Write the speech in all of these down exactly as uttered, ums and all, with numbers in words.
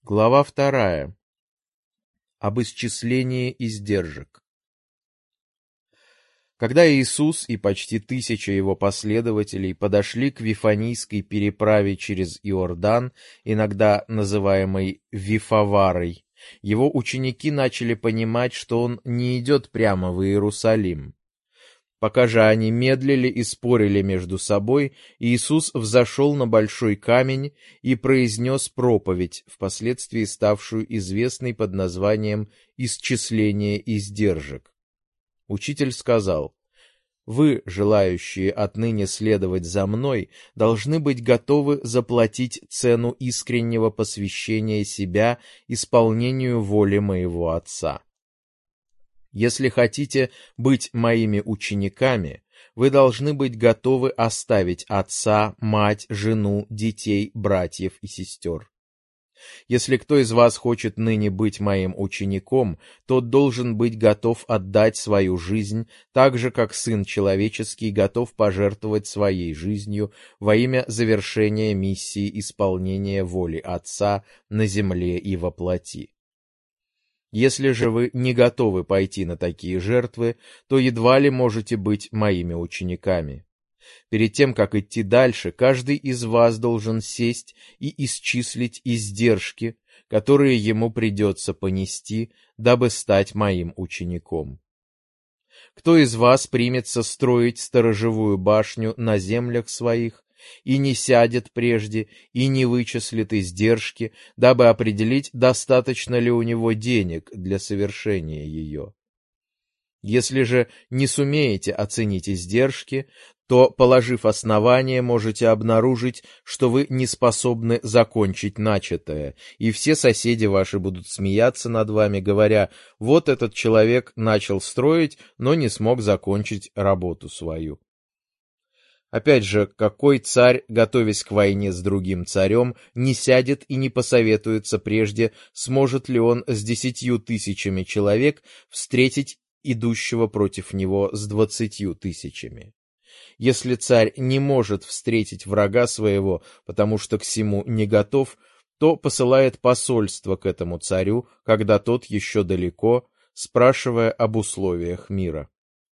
Глава вторая. Об исчислении издержек. Когда Иисус и почти тысяча его последователей подошли к Вифанийской переправе через Иордан, иногда называемой Вифаварой, его ученики начали понимать, что он не идет прямо в Иерусалим. Пока же они медлили и спорили между собой, Иисус взошел на большой камень и произнес проповедь, впоследствии ставшую известной под названием «Исчисление издержек». Учитель сказал: «Вы, желающие отныне следовать за мной, должны быть готовы заплатить цену искреннего посвящения себя исполнению воли моего Отца. Если хотите быть моими учениками, вы должны быть готовы оставить отца, мать, жену, детей, братьев и сестер. Если кто из вас хочет ныне быть моим учеником, тот должен быть готов отдать свою жизнь, так же, как Сын Человеческий готов пожертвовать своей жизнью во имя завершения миссии исполнения воли Отца на земле и во плоти. Если же вы не готовы пойти на такие жертвы, то едва ли можете быть моими учениками. Перед тем, как идти дальше, каждый из вас должен сесть и исчислить издержки, которые ему придется понести, дабы стать моим учеником. Кто из вас примется строить сторожевую башню на землях своих, и не сядет прежде, и не вычислит издержки, дабы определить, достаточно ли у него денег для совершения ее? Если же не сумеете оценить издержки, то, положив основание, можете обнаружить, что вы не способны закончить начатое, и все соседи ваши будут смеяться над вами, говоря: «Вот этот человек начал строить, но не смог закончить работу свою». Опять же, какой царь, готовясь к войне с другим царем, не сядет и не посоветуется прежде, сможет ли он с десятью тысячами человек встретить идущего против него с двадцатью тысячами? Если царь не может встретить врага своего, потому что к сему не готов, то посылает посольство к этому царю, когда тот еще далеко, спрашивая об условиях мира.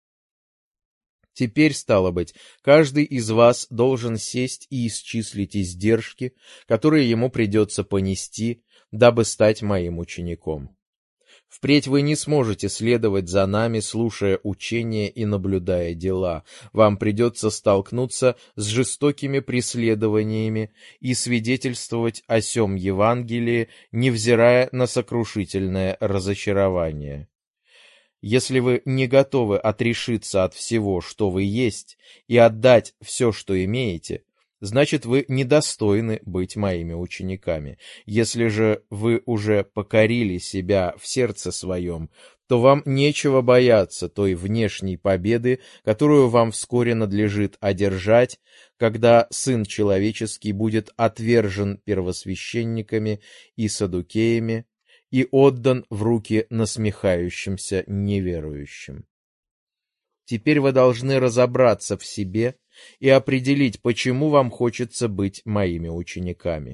Теперь, стало быть, каждый из вас должен сесть и исчислить издержки, которые ему придется понести, дабы стать моим учеником. Впредь вы не сможете следовать за нами, слушая учения и наблюдая дела. Вам придется столкнуться с жестокими преследованиями и свидетельствовать о сем Евангелии, невзирая на сокрушительное разочарование. Если вы не готовы отрешиться от всего, что вы есть, и отдать все, что имеете, значит, вы недостойны быть моими учениками. Если же вы уже покорили себя в сердце своем, то вам нечего бояться той внешней победы, которую вам вскоре надлежит одержать, когда Сын Человеческий будет отвержен первосвященниками и саддукеями и отдан в руки насмехающимся неверующим. Теперь вы должны разобраться в себе и определить, почему вам хочется быть моими учениками.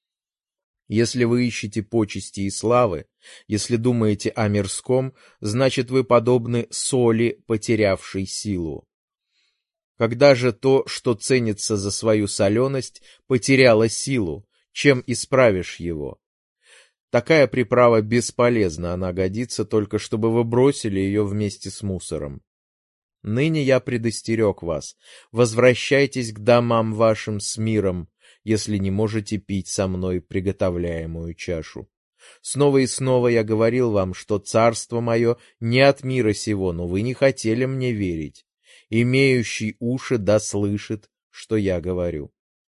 Если вы ищете почести и славы, если думаете о мирском, значит, вы подобны соли, потерявшей силу. Когда же то, что ценится за свою соленость, потеряло силу, чем исправишь его? Такая приправа бесполезна, она годится только, чтобы вы бросили ее вместе с мусором. Ныне я предостерег вас: возвращайтесь к домам вашим с миром, если не можете пить со мной приготовляемую чашу. Снова и снова я говорил вам, что царство мое не от мира сего, но вы не хотели мне верить. Имеющий уши да слышит, что я говорю.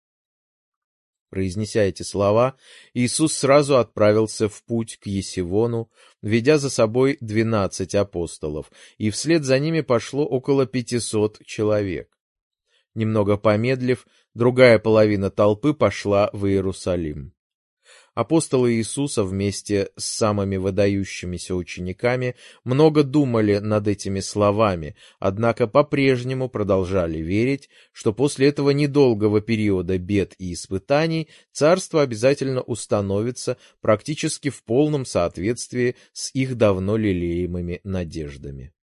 Произнеся эти слова, Иисус сразу отправился в путь к Есивону, ведя за собой двенадцать апостолов, и вслед за ними пошло около пятисот человек. Немного помедлив, другая половина толпы пошла в Иерусалим. Апостолы Иисуса вместе с самыми выдающимися учениками много думали над этими словами, однако по-прежнему продолжали верить, что после этого недолгого периода бед и испытаний царство обязательно установится практически в полном соответствии с их давно лелеемыми надеждами.